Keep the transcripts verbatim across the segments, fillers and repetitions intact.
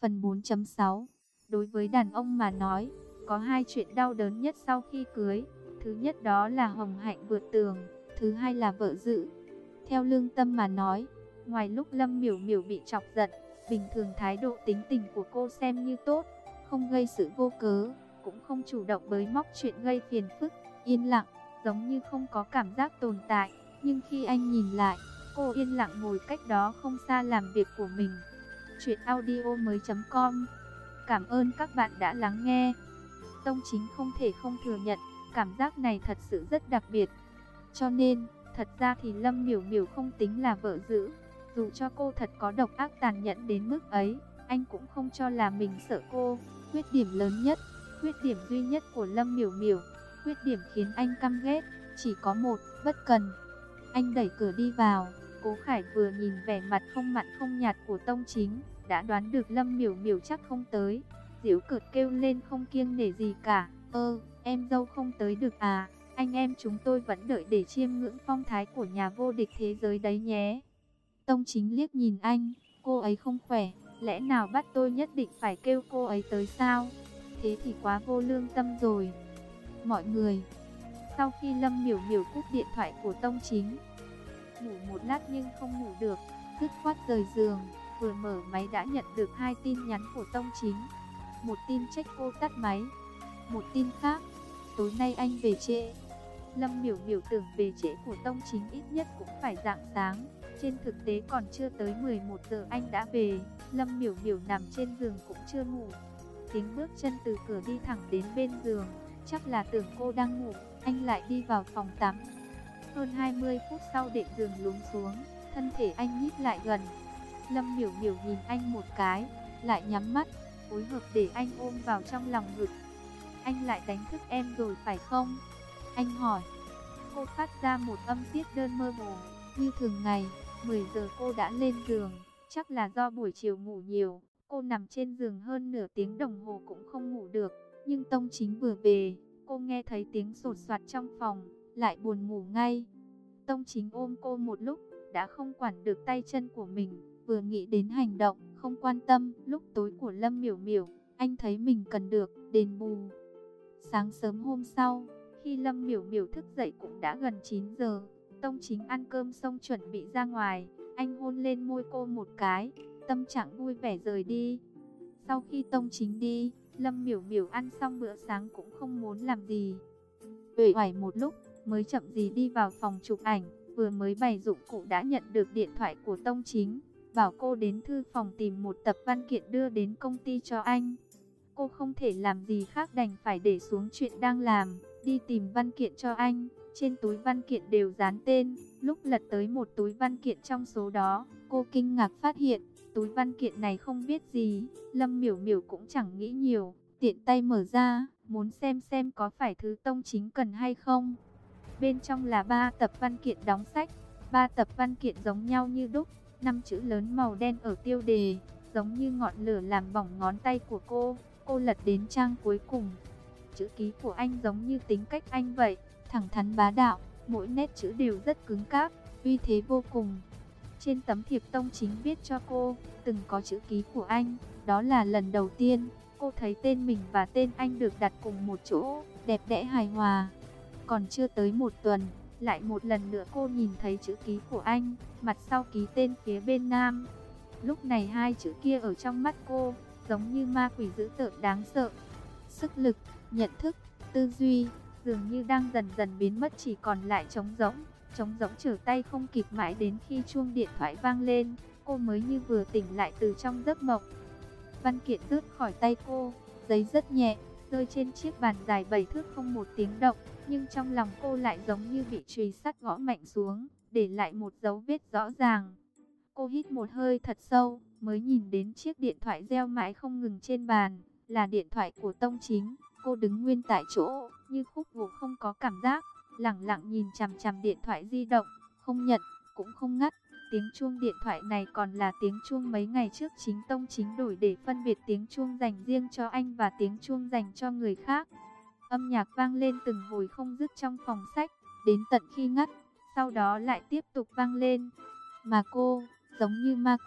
Phần bốn chấm sáu. Đối với đàn ông mà nói, có hai chuyện đau đớn nhất sau khi cưới. Thứ nhất đó là hồng hạnh vượt tường, thứ hai là vợ dữ. Theo lương tâm mà nói, ngoài lúc Lâm Miểu Miểu bị chọc giận, bình thường thái độ tính tình của cô xem như tốt, không gây sự vô cớ, cũng không chủ động bới móc chuyện gây phiền phức, yên lặng, giống như không có cảm giác tồn tại. Nhưng khi anh nhìn lại, cô yên lặng ngồi cách đó không xa làm việc của mình. Chuyện audio mới chấm com. Cảm ơn các bạn đã lắng nghe. Tông Chính không thể không thừa nhận, cảm giác này thật sự rất đặc biệt. Cho nên, thật ra thì Lâm Miểu Miểu không tính là vợ dữ. Dù cho cô thật có độc ác tàn nhẫn đến mức ấy, anh cũng không cho là mình sợ cô. Khuyết điểm lớn nhất, khuyết điểm duy nhất của Lâm Miểu Miểu, khuyết điểm khiến anh căm ghét, chỉ có một, bất cần. Anh đẩy cửa đi vào, Cố Khải vừa nhìn vẻ mặt không mặn không nhạt của Tông Chính, đã đoán được Lâm Miểu Miểu chắc không tới. Giễu cợt kêu lên không kiêng nể gì cả, ơ, em dâu không tới được à, anh em chúng tôi vẫn đợi để chiêm ngưỡng phong thái của nhà vô địch thế giới đấy nhé. Tông Chính liếc nhìn anh, cô ấy không khỏe, lẽ nào bắt tôi nhất định phải kêu cô ấy tới sao? Thế thì quá vô lương tâm rồi. Mọi người, sau khi Lâm Miểu Miểu cúp điện thoại của Tông Chính, ngủ một lát nhưng không ngủ được, dứt khoát rời giường, vừa mở máy đã nhận được hai tin nhắn của Tông Chính. Một tin trách cô tắt máy, một tin khác, tối nay anh về trễ. Lâm Miểu Miểu tưởng về trễ của Tông Chính ít nhất cũng phải rạng sáng, trên thực tế còn chưa tới mười một giờ anh đã về. Lâm Miểu Miểu nằm trên giường cũng chưa ngủ. Tiếng bước chân từ cửa đi thẳng đến bên giường, chắc là tưởng cô đang ngủ, anh lại đi vào phòng tắm. Hơn hai mươi phút sau đệm giường lún xuống, thân thể anh nhích lại gần. Lâm Miểu Miểu nhìn anh một cái, lại nhắm mắt, phối hợp để anh ôm vào trong lòng ngực. Anh lại đánh thức em rồi phải không? Anh hỏi. Cô phát ra một âm tiết đơn mơ hồ. Như thường ngày, mười giờ cô đã lên giường, chắc là do buổi chiều ngủ nhiều. Cô nằm trên giường hơn nửa tiếng đồng hồ cũng không ngủ được. Nhưng Tông Chính vừa về, cô nghe thấy tiếng sột soạt trong phòng, lại buồn ngủ ngay. Tông Chính ôm cô một lúc, đã không quản được tay chân của mình, vừa nghĩ đến hành động, không quan tâm lúc tối của Lâm Miểu Miểu, anh thấy mình cần được đền bù. Sáng sớm hôm sau, khi Lâm Miểu Miểu thức dậy cũng đã gần chín giờ, Tông Chính ăn cơm xong chuẩn bị ra ngoài, anh hôn lên môi cô một cái, tâm trạng vui vẻ rời đi. Sau khi Tông Chính đi, Lâm Miểu Miểu ăn xong bữa sáng cũng không muốn làm gì. Uể oải một lúc, mới chậm gì đi vào phòng chụp ảnh, vừa mới bày dụng cụ đã nhận được điện thoại của Tông Chính, bảo cô đến thư phòng tìm một tập văn kiện đưa đến công ty cho anh. Cô không thể làm gì khác đành phải để xuống chuyện đang làm, đi tìm văn kiện cho anh. Trên túi văn kiện đều dán tên, lúc lật tới một túi văn kiện trong số đó, cô kinh ngạc phát hiện, túi văn kiện này không viết gì. Lâm Miểu Miểu cũng chẳng nghĩ nhiều, tiện tay mở ra, muốn xem xem có phải thứ Tông Chính cần hay không. Bên trong là ba tập văn kiện đóng sách, ba tập văn kiện giống nhau như đúc, năm chữ lớn màu đen ở tiêu đề, giống như ngọn lửa làm bỏng ngón tay của cô. Cô lật đến trang cuối cùng. Chữ ký của anh giống như tính cách anh vậy, thẳng thắn bá đạo, mỗi nét chữ đều rất cứng cáp, uy thế vô cùng. Trên tấm thiệp Tông Chính viết cho cô, từng có chữ ký của anh, đó là lần đầu tiên cô thấy tên mình và tên anh được đặt cùng một chỗ, đẹp đẽ hài hòa. Còn chưa tới một tuần, lại một lần nữa cô nhìn thấy chữ ký của anh, mặt sau ký tên phía bên nam. Lúc này hai chữ kia ở trong mắt cô, giống như ma quỷ dữ tợn đáng sợ. Sức lực, nhận thức, tư duy, dường như đang dần dần biến mất, chỉ còn lại trống rỗng. Trống rỗng trở tay không kịp, mãi đến khi chuông điện thoại vang lên, cô mới như vừa tỉnh lại từ trong giấc mộng. Văn kiện rớt khỏi tay cô, giấy rất nhẹ, rơi trên chiếc bàn dài bảy thước không một tiếng động. Nhưng trong lòng cô lại giống như bị chùy sắt gõ mạnh xuống, để lại một dấu vết rõ ràng. Cô hít một hơi thật sâu, mới nhìn đến chiếc điện thoại reo mãi không ngừng trên bàn, là điện thoại của Tông Chính. Cô đứng nguyên tại chỗ, như khúc gỗ không có cảm giác, lẳng lặng nhìn chằm chằm điện thoại di động, không nhận, cũng không ngắt. Tiếng chuông điện thoại này còn là tiếng chuông mấy ngày trước chính Tông Chính đổi để phân biệt tiếng chuông dành riêng cho anh và tiếng chuông dành cho người khác. Âm nhạc vang lên từng hồi không dứt trong phòng sách, đến tận khi ngắt, sau đó lại tiếp tục vang lên. Mà cô, giống như ma quỷ,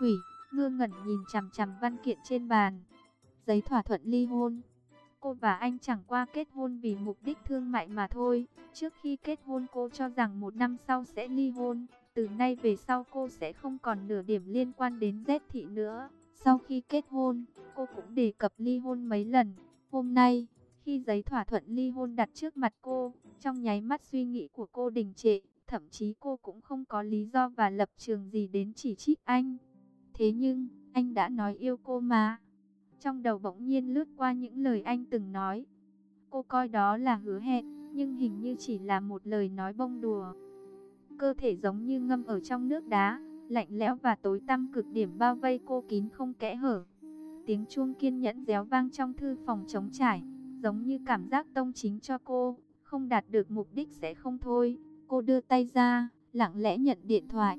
ngơ ngẩn nhìn chằm chằm văn kiện trên bàn. Giấy thỏa thuận ly hôn. Cô và anh chẳng qua kết hôn vì mục đích thương mại mà thôi. Trước khi kết hôn cô cho rằng một năm sau sẽ ly hôn. Từ nay về sau cô sẽ không còn nửa điểm liên quan đến Z Thị nữa. Sau khi kết hôn, cô cũng đề cập ly hôn mấy lần. Hôm nay, khi giấy thỏa thuận ly hôn đặt trước mặt cô, trong nháy mắt suy nghĩ của cô đình trệ. Thậm chí cô cũng không có lý do và lập trường gì đến chỉ trích anh. Thế nhưng, anh đã nói yêu cô mà. Trong đầu bỗng nhiên lướt qua những lời anh từng nói. Cô coi đó là hứa hẹn, nhưng hình như chỉ là một lời nói bông đùa. Cơ thể giống như ngâm ở trong nước đá, lạnh lẽo và tối tăm cực điểm bao vây cô kín không kẽ hở. Tiếng chuông kiên nhẫn réo vang trong thư phòng trống trải, giống như cảm giác Tông Chính cho cô, không đạt được mục đích sẽ không thôi. Cô đưa tay ra, lặng lẽ nhận điện thoại.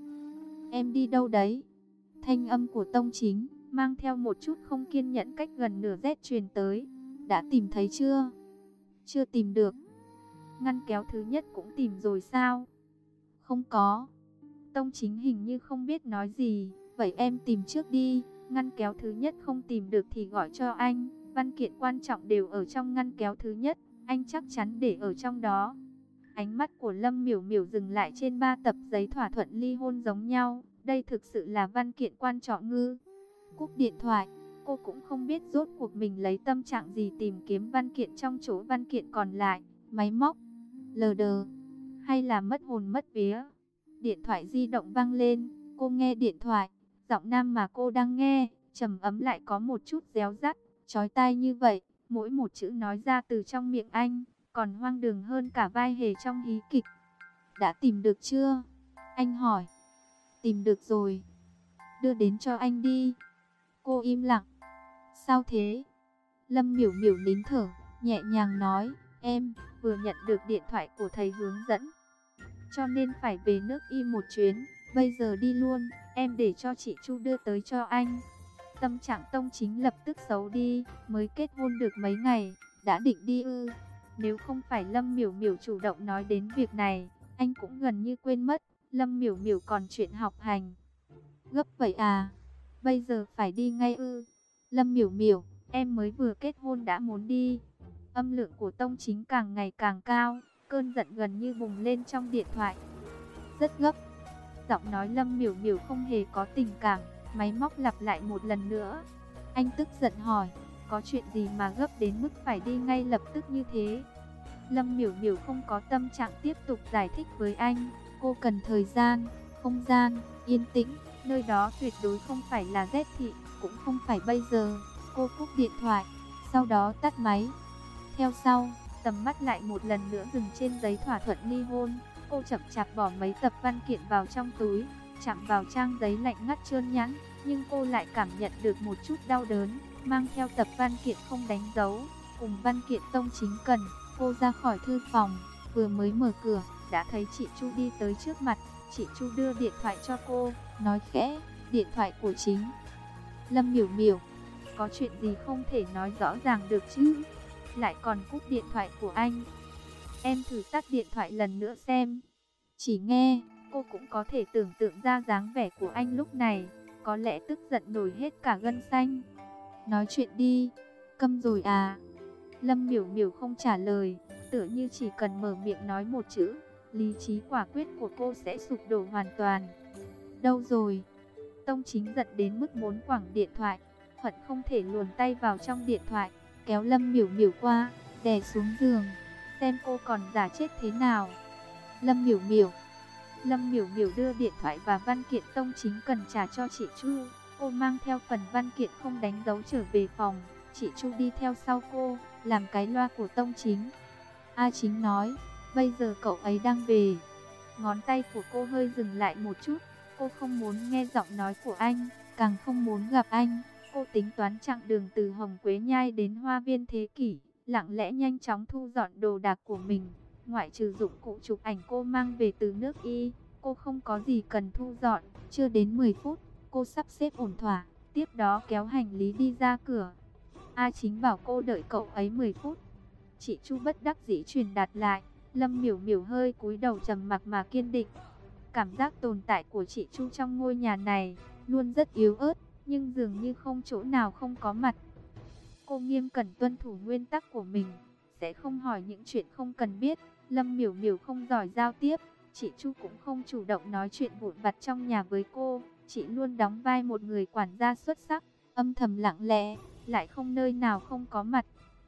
Em đi đâu đấy? Thanh âm của Tông Chính, mang theo một chút không kiên nhẫn cách gần nửa Z truyền tới. Đã tìm thấy chưa? Chưa tìm được. Ngăn kéo thứ nhất cũng tìm rồi sao? Không có. Tông Chính hình như không biết nói gì. Vậy em tìm trước đi. Ngăn kéo thứ nhất không tìm được thì gọi cho anh. Văn kiện quan trọng đều ở trong ngăn kéo thứ nhất. Anh chắc chắn để ở trong đó. Ánh mắt của Lâm Miểu Miểu dừng lại trên ba tập giấy thỏa thuận ly hôn giống nhau. Đây thực sự là văn kiện quan trọng ngư. Cúp điện thoại, cô cũng không biết rốt cuộc mình lấy tâm trạng gì tìm kiếm văn kiện trong chỗ văn kiện còn lại. Máy móc, lờ đờ, hay là mất hồn mất vía. Điện thoại di động vang lên, cô nghe điện thoại. Giọng nam mà cô đang nghe, trầm ấm lại có một chút réo rắt, chói tai như vậy. Mỗi một chữ nói ra từ trong miệng anh, còn hoang đường hơn cả vai hề trong hí kịch. Đã tìm được chưa? Anh hỏi. Tìm được rồi. Đưa đến cho anh đi. Cô im lặng. Sao thế? Lâm Miểu Miểu nín thở, nhẹ nhàng nói. Em vừa nhận được điện thoại của thầy hướng dẫn, cho nên phải về nước Y một chuyến. Bây giờ đi luôn. Em để cho chị Chu đưa tới cho anh. Tâm trạng Tông Chính lập tức xấu đi. Mới kết hôn được mấy ngày, đã định đi ư? Nếu không phải Lâm Miểu Miểu chủ động nói đến việc này, anh cũng gần như quên mất Lâm Miểu Miểu còn chuyện học hành. Gấp vậy à? Bây giờ phải đi ngay ư? Lâm Miểu Miểu, em mới vừa kết hôn đã muốn đi. Âm lượng của Tông Chính càng ngày càng cao, cơn giận gần như bùng lên trong điện thoại. Rất gấp. Giọng nói Lâm Miểu Miểu không hề có tình cảm, máy móc lặp lại một lần nữa. Anh tức giận hỏi, có chuyện gì mà gấp đến mức phải đi ngay lập tức như thế? Lâm Miểu Miểu không có tâm trạng tiếp tục giải thích với anh. Cô cần thời gian, không gian, yên tĩnh. Nơi đó tuyệt đối không phải là Z Thị, cũng không phải bây giờ. Cô cúp điện thoại, sau đó tắt máy. Theo sau, tầm mắt lại một lần nữa dừng trên giấy thỏa thuận ly hôn. Cô chậm chạp bỏ mấy tập văn kiện vào trong túi, chạm vào trang giấy lạnh ngắt trơn nhẵn, nhưng cô lại cảm nhận được một chút đau đớn. Mang theo tập văn kiện không đánh dấu, cùng văn kiện Tông Chính cần, cô ra khỏi thư phòng. Vừa mới mở cửa, đã thấy chị Chu đi tới trước mặt. Chị Chu đưa điện thoại cho cô, nói khẽ, điện thoại của Chính. Lâm Miểu Miểu, có chuyện gì không thể nói rõ ràng được chứ? Lại còn cúp điện thoại của anh. Em thử tắt điện thoại lần nữa xem. Chỉ nghe, cô cũng có thể tưởng tượng ra dáng vẻ của anh lúc này, có lẽ tức giận nổi hết cả gân xanh. Nói chuyện đi, câm rồi à? Lâm Miểu Miểu không trả lời, tựa như chỉ cần mở miệng nói một chữ, lý trí quả quyết của cô sẽ sụp đổ hoàn toàn. Đâu rồi? Tông Chính giận đến mức muốn quẳng điện thoại, hận không thể luồn tay vào trong điện thoại, kéo Lâm Miểu Miểu qua, đè xuống giường, xem cô còn giả chết thế nào. Lâm Miểu Miểu. Lâm Miểu Miểu đưa điện thoại và văn kiện Tông Chính cần trả cho chị Chu. Cô mang theo phần văn kiện không đánh dấu trở về phòng. Chị Chu đi theo sau cô, làm cái loa của Tông Chính. A Chính nói, bây giờ cậu ấy đang về. Ngón tay của cô hơi dừng lại một chút. Cô không muốn nghe giọng nói của anh, càng không muốn gặp anh. Cô tính toán chặng đường từ Hồng Quế Nhai đến Hoa Viên Thế Kỷ, lặng lẽ nhanh chóng thu dọn đồ đạc của mình. Ngoại trừ dụng cụ chụp ảnh cô mang về từ nước Y, cô không có gì cần thu dọn. Chưa đến mười phút, cô sắp xếp ổn thỏa, tiếp đó kéo hành lý đi ra cửa. A Chính bảo cô đợi cậu ấy mười phút. Chị Chu bất đắc dĩ truyền đạt lại. Lâm Miểu Miểu hơi cúi đầu trầm mặc mà kiên định. Cảm giác tồn tại của chị Chu trong ngôi nhà này luôn rất yếu ớt, nhưng dường như không chỗ nào không có mặt. Cô nghiêm cẩn tuân thủ nguyên tắc của mình, sẽ không hỏi những chuyện không cần biết. Lâm Miểu Miểu không giỏi giao tiếp, chị Chu cũng không chủ động nói chuyện vụn vặt trong nhà với cô. Chị luôn đóng vai một người quản gia xuất sắc, âm thầm lặng lẽ, lại không nơi nào không có mặt.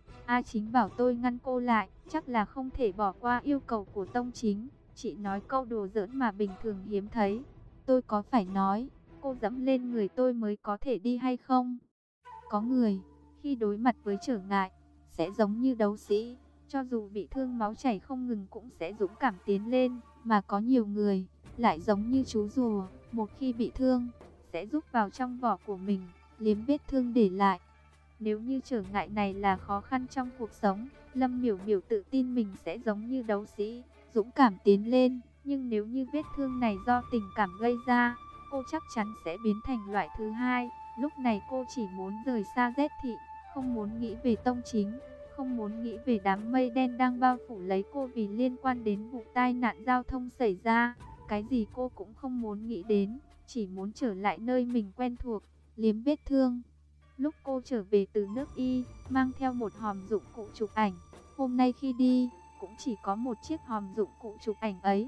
A Chính bảo tôi ngăn cô lại, chắc là không thể bỏ qua yêu cầu của Tông Chính. Chị nói câu đùa giỡn mà bình thường hiếm thấy. Tôi có phải nói, cô dẫm lên người tôi mới có thể đi hay không? Có người, khi đối mặt với trở ngại, sẽ giống như đấu sĩ, cho dù bị thương máu chảy không ngừng cũng sẽ dũng cảm tiến lên. Mà có nhiều người, lại giống như chú rùa, một khi bị thương, sẽ rút vào trong vỏ của mình, liếm vết thương để lại. Nếu như trở ngại này là khó khăn trong cuộc sống, Lâm Miểu Miểu tự tin mình sẽ giống như đấu sĩ, dũng cảm tiến lên. Nhưng nếu như vết thương này do tình cảm gây ra, cô chắc chắn sẽ biến thành loại thứ hai. Lúc này cô chỉ muốn rời xa Z thị, không muốn nghĩ về Tông Chính, không muốn nghĩ về đám mây đen đang bao phủ lấy cô vì liên quan đến vụ tai nạn giao thông xảy ra. Cái gì cô cũng không muốn nghĩ đến, chỉ muốn trở lại nơi mình quen thuộc, liếm vết thương. Lúc cô trở về từ nước Y, mang theo một hòm dụng cụ chụp ảnh. Hôm nay khi đi, cũng chỉ có một chiếc hòm dụng cụ chụp ảnh ấy.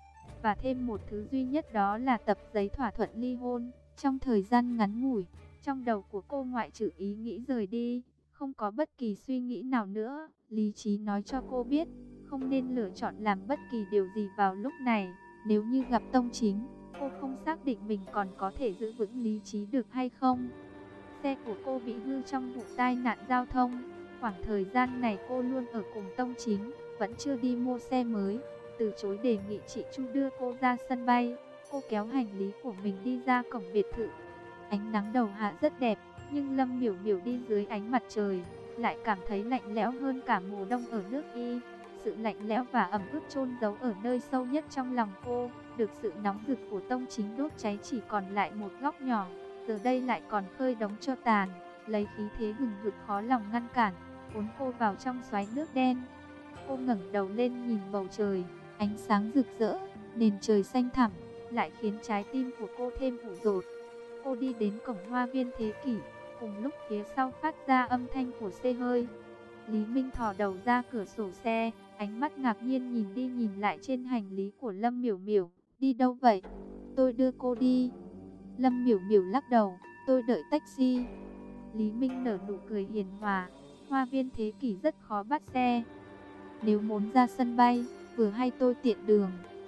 Và thêm một thứ duy nhất, đó là tập giấy thỏa thuận ly hôn. Trong thời gian ngắn ngủi, trong đầu của cô ngoại trừ ý nghĩ rời đi, không có bất kỳ suy nghĩ nào nữa. Lý trí nói cho cô biết, không nên lựa chọn làm bất kỳ điều gì vào lúc này. Nếu như gặp Tông Chính, cô không xác định mình còn có thể giữ vững lý trí được hay không. Xe của cô bị hư trong vụ tai nạn giao thông. Khoảng thời gian này cô luôn ở cùng Tông Chính, vẫn chưa đi mua xe mới. Từ chối đề nghị chị Chu đưa cô ra sân bay, cô kéo hành lý của mình đi ra cổng biệt thự. Ánh nắng đầu hạ rất đẹp, nhưng Lâm Miểu Miểu đi dưới ánh mặt trời, lại cảm thấy lạnh lẽo hơn cả mùa đông ở nước Y. Sự lạnh lẽo và ẩm ướt chôn giấu ở nơi sâu nhất trong lòng cô, được sự nóng rực của Tông Chính đốt cháy chỉ còn lại một góc nhỏ. Giờ đây lại còn khơi đống tro tàn, lấy khí thế hừng hực khó lòng ngăn cản, cuốn cô vào trong xoáy nước đen. Cô ngẩng đầu lên nhìn bầu trời, ánh sáng rực rỡ, nền trời xanh thẳm, lại khiến trái tim của cô thêm ủ dột. Cô đi đến cổng Hoa viên Thế Kỷ, cùng lúc phía sau phát ra âm thanh của xe hơi. Lý Minh thò đầu ra cửa sổ xe, ánh mắt ngạc nhiên nhìn đi nhìn lại trên hành lý của Lâm Miểu Miểu. Đi đâu vậy? Tôi đưa cô đi. Lâm Miểu Miểu lắc đầu, tôi đợi taxi. Lý Minh nở nụ cười hiền hòa, Hoa viên Thế Kỷ rất khó bắt xe. Nếu muốn ra sân bay, vừa hay tôi tiện đường.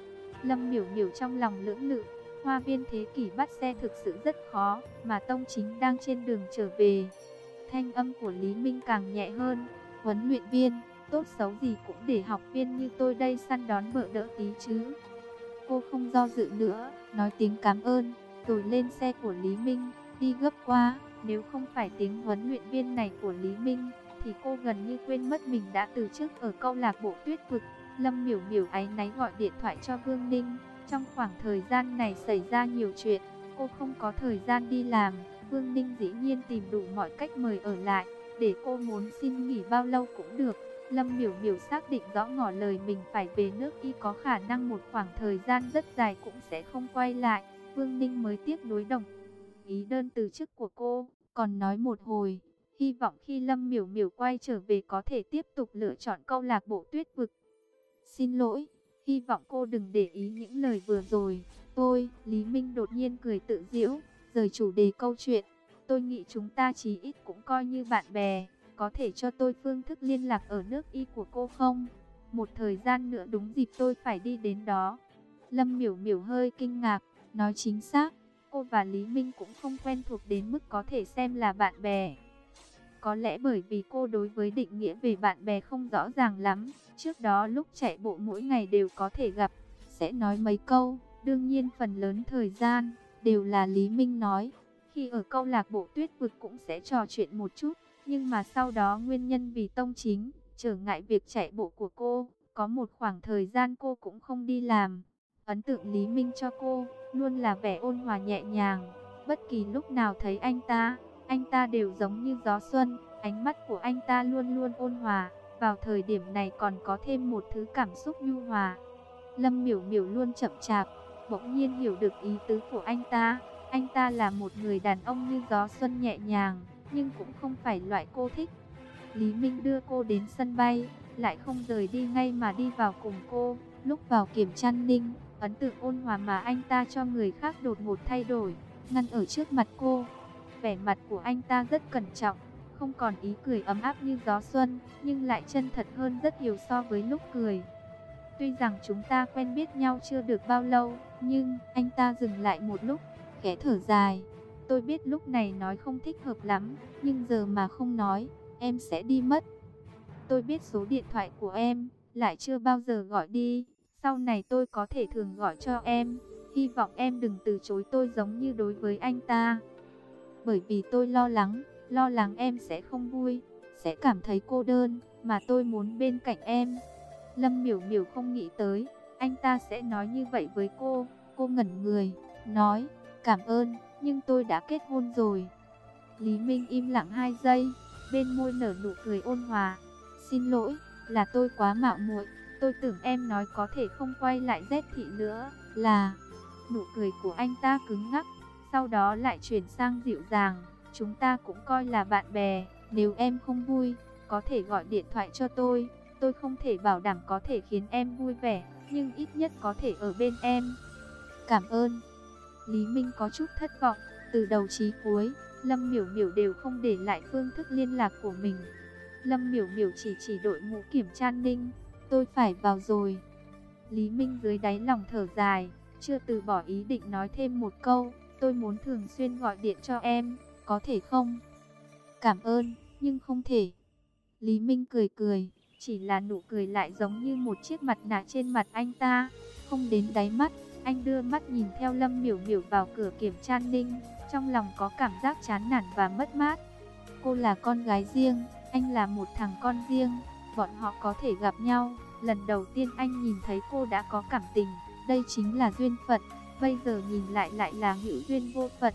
Lâm Miểu Miểu trong lòng lưỡng lự, Hoa viên Thế Kỷ bắt xe thực sự rất khó, mà Tông Chính đang trên đường trở về. Thanh âm của Lý Minh càng nhẹ hơn, huấn luyện viên, tốt xấu gì cũng để học viên như tôi đây săn đón bợ đỡ tí chứ. Cô không do dự nữa, nói tiếng cảm ơn, rồi lên xe của Lý Minh, đi gấp qua. Nếu không phải tiếng huấn luyện viên này của Lý Minh, thì cô gần như quên mất mình đã từ chức ở câu lạc bộ Tuyết Vực. Lâm Miểu Miểu áy náy gọi điện thoại cho Vương Ninh. Trong khoảng thời gian này xảy ra nhiều chuyện, cô không có thời gian đi làm. Vương Ninh dĩ nhiên tìm đủ mọi cách mời ở lại, để cô muốn xin nghỉ bao lâu cũng được. Lâm Miểu Miểu xác định rõ ngỏ lời mình phải về nước Y có khả năng một khoảng thời gian rất dài cũng sẽ không quay lại. Vương Ninh mới tiếc nuối đồng ý đơn từ chức của cô, còn nói một hồi, hy vọng khi Lâm Miểu Miểu quay trở về có thể tiếp tục lựa chọn câu lạc bộ Tuyết Vực. Xin lỗi, hy vọng cô đừng để ý những lời vừa rồi. Tôi, Lý Minh đột nhiên cười tự giễu, rời chủ đề câu chuyện. Tôi nghĩ chúng ta chí ít cũng coi như bạn bè. Có thể cho tôi phương thức liên lạc ở nước Y của cô không? Một thời gian nữa đúng dịp tôi phải đi đến đó. Lâm Miểu Miểu hơi kinh ngạc, nói chính xác, cô và Lý Minh cũng không quen thuộc đến mức có thể xem là bạn bè. Có lẽ bởi vì cô đối với định nghĩa về bạn bè không rõ ràng lắm. Trước đó lúc chạy bộ mỗi ngày đều có thể gặp, sẽ nói mấy câu. Đương nhiên phần lớn thời gian đều là Lý Minh nói. Khi ở câu lạc bộ Tuyết Vực cũng sẽ trò chuyện một chút. Nhưng mà sau đó nguyên nhân vì Tông Chính trở ngại việc chạy bộ của cô, có một khoảng thời gian cô cũng không đi làm. Ấn tượng Lý Minh cho cô luôn là vẻ ôn hòa nhẹ nhàng. Bất kỳ lúc nào thấy anh ta, anh ta đều giống như gió xuân. Ánh mắt của anh ta luôn luôn ôn hòa. Vào thời điểm này còn có thêm một thứ cảm xúc nhu hòa. Lâm Miểu Miểu luôn chậm chạp, bỗng nhiên hiểu được ý tứ của anh ta. Anh ta là một người đàn ông như gió xuân nhẹ nhàng, nhưng cũng không phải loại cô thích. Lý Minh đưa cô đến sân bay, lại không rời đi ngay mà đi vào cùng cô. Lúc vào kiểm tra ninh, ấn tượng ôn hòa mà anh ta cho người khác đột ngột thay đổi, ngăn ở trước mặt cô. Vẻ mặt của anh ta rất cẩn trọng, không còn ý cười ấm áp như gió xuân, nhưng lại chân thật hơn rất nhiều so với lúc cười. Tuy rằng chúng ta quen biết nhau chưa được bao lâu, nhưng anh ta dừng lại một lúc, khẽ thở dài. Tôi biết lúc này nói không thích hợp lắm, nhưng giờ mà không nói, em sẽ đi mất. Tôi biết số điện thoại của em, lại chưa bao giờ gọi đi. Sau này tôi có thể thường gọi cho em. Hy vọng em đừng từ chối tôi giống như đối với anh ta. Bởi vì tôi lo lắng, lo lắng em sẽ không vui, sẽ cảm thấy cô đơn, mà tôi muốn bên cạnh em. Lâm Miểu Miểu không nghĩ tới, anh ta sẽ nói như vậy với cô. Cô ngẩn người, nói, cảm ơn, nhưng tôi đã kết hôn rồi. Lý Minh im lặng hai giây, bên môi nở nụ cười ôn hòa. Xin lỗi, là tôi quá mạo muội. Tôi tưởng em nói có thể không quay lại Z thị nữa, là... Nụ cười của anh ta cứng ngắc, sau đó lại chuyển sang dịu dàng. Chúng ta cũng coi là bạn bè, nếu em không vui, có thể gọi điện thoại cho tôi. Tôi không thể bảo đảm có thể khiến em vui vẻ, nhưng ít nhất có thể ở bên em. Cảm ơn. Lý Minh có chút thất vọng, từ đầu chí cuối, Lâm Miểu Miểu đều không để lại phương thức liên lạc của mình. Lâm Miểu Miểu chỉ chỉ đội mũ kiểm tra ninh, tôi phải vào rồi. Lý Minh dưới đáy lòng thở dài, chưa từ bỏ ý định nói thêm một câu, tôi muốn thường xuyên gọi điện cho em, có thể không? Cảm ơn, nhưng không thể. Lý Minh cười cười, chỉ là nụ cười lại giống như một chiếc mặt nạ trên mặt anh ta, không đến đáy mắt. Anh đưa mắt nhìn theo Lâm Miểu Miểu vào cửa kiểm tra ninh, trong lòng có cảm giác chán nản và mất mát. Cô là con gái riêng, anh là một thằng con riêng, bọn họ có thể gặp nhau. Lần đầu tiên anh nhìn thấy cô đã có cảm tình, đây chính là duyên phận, bây giờ nhìn lại lại là hữu duyên vô phận.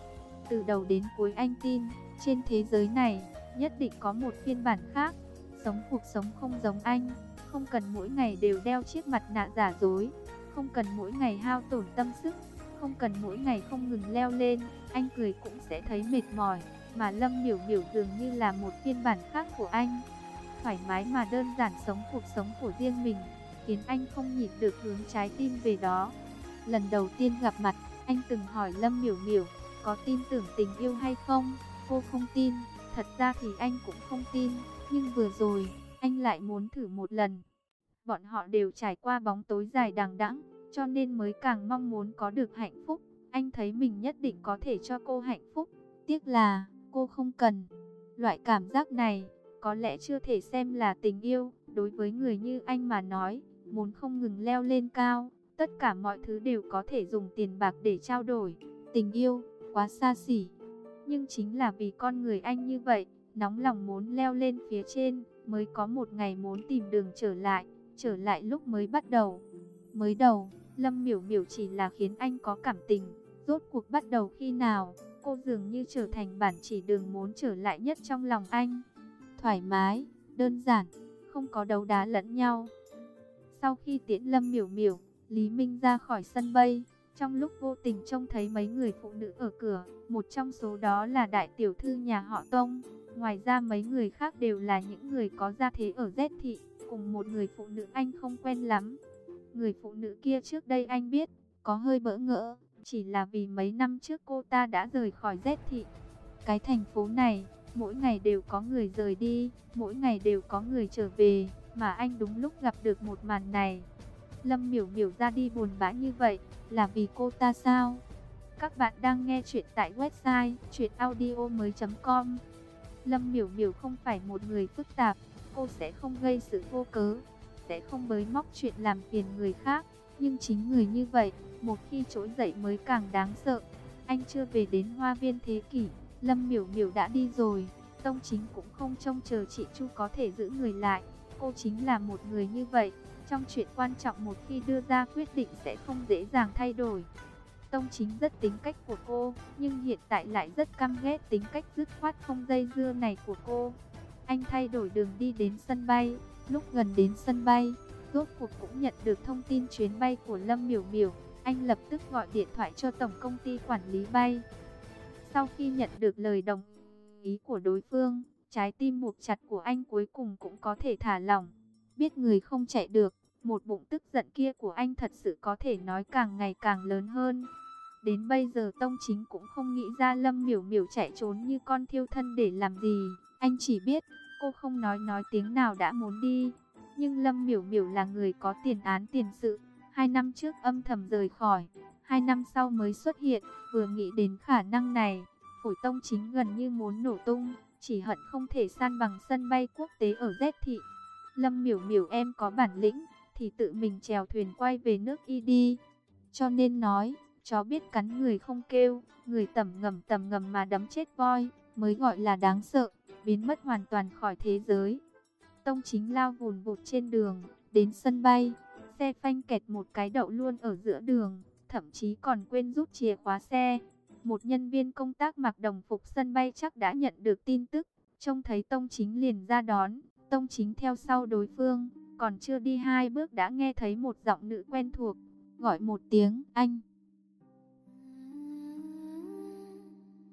Từ đầu đến cuối anh tin, trên thế giới này, nhất định có một phiên bản khác, sống cuộc sống không giống anh, không cần mỗi ngày đều đeo chiếc mặt nạ giả dối, không cần mỗi ngày hao tổn tâm sức, không cần mỗi ngày không ngừng leo lên, anh cười cũng sẽ thấy mệt mỏi, mà Lâm Miểu Miểu dường như là một phiên bản khác của anh. Thoải mái mà đơn giản sống cuộc sống của riêng mình, khiến anh không nhịn được hướng trái tim về đó. Lần đầu tiên gặp mặt, anh từng hỏi Lâm Miểu Miểu, có tin tưởng tình yêu hay không? Cô không tin, thật ra thì anh cũng không tin, nhưng vừa rồi, anh lại muốn thử một lần. Bọn họ đều trải qua bóng tối dài đằng đẵng, cho nên mới càng mong muốn có được hạnh phúc. Anh thấy mình nhất định có thể cho cô hạnh phúc, tiếc là cô không cần. Loại cảm giác này, có lẽ chưa thể xem là tình yêu, đối với người như anh mà nói, muốn không ngừng leo lên cao, tất cả mọi thứ đều có thể dùng tiền bạc để trao đổi. Tình yêu, quá xa xỉ. Nhưng chính là vì con người anh như vậy, nóng lòng muốn leo lên phía trên, mới có một ngày muốn tìm đường trở lại, trở lại lúc mới bắt đầu. Mới đầu, Lâm Miểu Miểu chỉ là khiến anh có cảm tình, rốt cuộc bắt đầu khi nào, cô dường như trở thành bản chỉ đường muốn trở lại nhất trong lòng anh. Thoải mái, đơn giản, không có đấu đá lẫn nhau. Sau khi tiễn Lâm Miểu Miểu, Lý Minh ra khỏi sân bay, trong lúc vô tình trông thấy mấy người phụ nữ ở cửa, một trong số đó là đại tiểu thư nhà họ Tông. Ngoài ra mấy người khác đều là những người có gia thế ở Z thị, cùng một người phụ nữ anh không quen lắm. Người phụ nữ kia trước đây anh biết, có hơi bỡ ngỡ, chỉ là vì mấy năm trước cô ta đã rời khỏi Z thị. Cái thành phố này, mỗi ngày đều có người rời đi, mỗi ngày đều có người trở về, mà anh đúng lúc gặp được một màn này. Lâm Miểu Miểu ra đi buồn bã như vậy, là vì cô ta sao? Các bạn đang nghe chuyện tại website truyện audio mới chấm com. Lâm Miểu Miểu không phải một người phức tạp, cô sẽ không gây sự vô cớ, sẽ không bới móc chuyện làm phiền người khác, nhưng chính người như vậy, một khi trỗi dậy mới càng đáng sợ. Anh chưa về đến Hoa Viên Thế Kỷ, Lâm Miểu Miểu đã đi rồi, Tông Chính cũng không trông chờ chị Chu có thể giữ người lại. Cô chính là một người như vậy, trong chuyện quan trọng một khi đưa ra quyết định sẽ không dễ dàng thay đổi. Tông Chính rất tính cách của cô, nhưng hiện tại lại rất căm ghét tính cách dứt khoát không dây dưa này của cô. Anh thay đổi đường đi đến sân bay, lúc gần đến sân bay, rốt cuộc cũng nhận được thông tin chuyến bay của Lâm Miểu Miểu. Anh lập tức gọi điện thoại cho tổng công ty quản lý bay. Sau khi nhận được lời đồng ý của đối phương, trái tim buộc chặt của anh cuối cùng cũng có thể thả lỏng. Biết người không chạy được, một bụng tức giận kia của anh thật sự có thể nói càng ngày càng lớn hơn. Đến bây giờ Tông Chính cũng không nghĩ ra Lâm Miểu Miểu chạy trốn như con thiêu thân để làm gì. Anh chỉ biết cô không nói nói tiếng nào đã muốn đi. Nhưng Lâm Miểu Miểu là người có tiền án tiền sự. Hai năm trước âm thầm rời khỏi, hai năm sau mới xuất hiện. Vừa nghĩ đến khả năng này, phổi Tông Chính gần như muốn nổ tung. Chỉ hận không thể san bằng sân bay quốc tế ở Z thị. Lâm Miểu Miểu em có bản lĩnh thì tự mình chèo thuyền quay về nước Y đi. Cho nên nói, chó biết cắn người không kêu, người tẩm ngầm tẩm ngầm mà đấm chết voi, mới gọi là đáng sợ, biến mất hoàn toàn khỏi thế giới. Tông Chính lao vùn vụt trên đường, đến sân bay, xe phanh kẹt một cái đậu luôn ở giữa đường, thậm chí còn quên rút chìa khóa xe. Một nhân viên công tác mặc đồng phục sân bay chắc đã nhận được tin tức, trông thấy Tông Chính liền ra đón. Tông Chính theo sau đối phương, còn chưa đi hai bước đã nghe thấy một giọng nữ quen thuộc, gọi một tiếng anh.